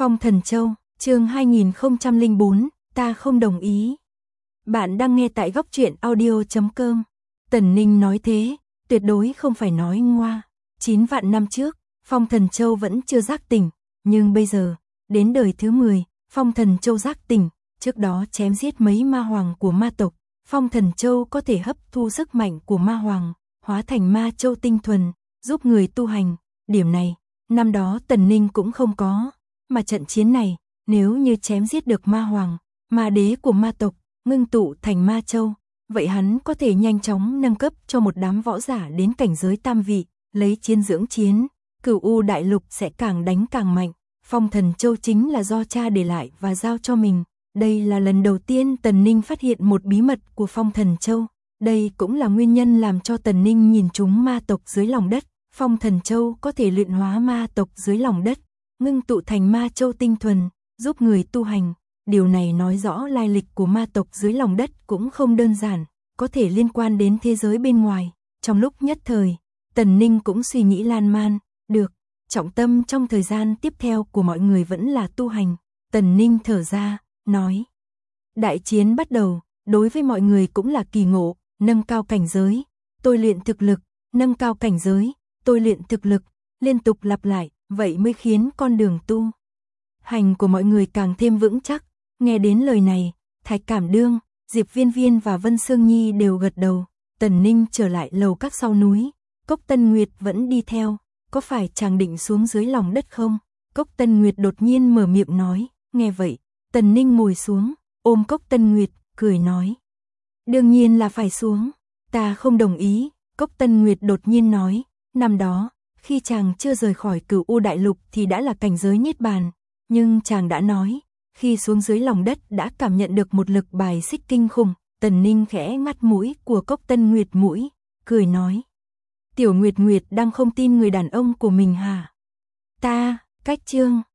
Phong Thần Châu, chương 2004, ta không đồng ý. Bạn đang nghe tại góc truyện audio.com. Tần Ninh nói thế, tuyệt đối không phải nói ngoa. 9 vạn năm trước, Phong Thần Châu vẫn chưa giác tỉnh, nhưng bây giờ, đến đời thứ 10, Phong Thần Châu giác tỉnh, trước đó chém giết mấy ma hoàng của ma tộc, Phong Thần Châu có thể hấp thu sức mạnh của ma hoàng, hóa thành ma châu tinh thuần, giúp người tu hành. Điểm này, năm đó Tần Ninh cũng không có, mà trận chiến này, nếu như chém giết được ma hoàng, ma đế của ma tộc, ngưng tụ thành ma châu, vậy hắn có thể nhanh chóng nâng cấp cho một đám võ giả đến cảnh giới tam vị, lấy chiến dưỡng chiến, Cửu U đại lục sẽ càng đánh càng mạnh. Phong Thần Châu chính là do cha để lại và giao cho mình. Đây là lần đầu tiên Tần Ninh phát hiện một bí mật của Phong Thần Châu. Đây cũng là nguyên nhân làm cho Tần Ninh nhìn trúng ma tộc dưới lòng đất. Phong Thần Châu có thể luyện hóa ma tộc dưới lòng đất, ngưng tụ thành ma châu tinh thuần, giúp người tu hành. Điều này nói rõ lai lịch của ma tộc dưới lòng đất cũng không đơn giản, có thể liên quan đến thế giới bên ngoài. Trong lúc nhất thời, Tần Ninh cũng suy nghĩ lan man, được, trọng tâm trong thời gian tiếp theo của mọi người vẫn là tu hành. Tần Ninh thở ra, nói, đại chiến bắt đầu, đối với mọi người cũng là kỳ ngộ, nâng cao cảnh giới, tôi luyện thực lực, nâng cao cảnh giới, tôi luyện thực lực, liên tục lặp lại, vậy mới khiến con đường tu hành của mọi người càng thêm vững chắc. Nghe đến lời này, Thạch Cảm Đương, Diệp Viên Viên và Vân Sương Nhi đều gật đầu. Tần Ninh trở lại lầu các sau núi, Cốc Tân Nguyệt vẫn đi theo, có phải chàng định xuống dưới lòng đất không? Cốc Tân Nguyệt đột nhiên mở miệng nói, nghe vậy, Tần Ninh ngồi xuống, ôm Cốc Tân Nguyệt, cười nói, đương nhiên là phải xuống, ta không đồng ý. Cốc Tân Nguyệt đột nhiên nói, năm đó, khi chàng chưa rời khỏi Cửu U đại lục thì đã là cảnh giới niết bàn, nhưng chàng đã nói, khi xuống dưới lòng đất đã cảm nhận được một lực bài xích kinh khủng. Tần Ninh khẽ ngắt mũi của Cốc Tân Nguyệt mũi, cười nói, Tiểu Nguyệt Nguyệt đang không tin người đàn ông của mình hả? Ta, cách chương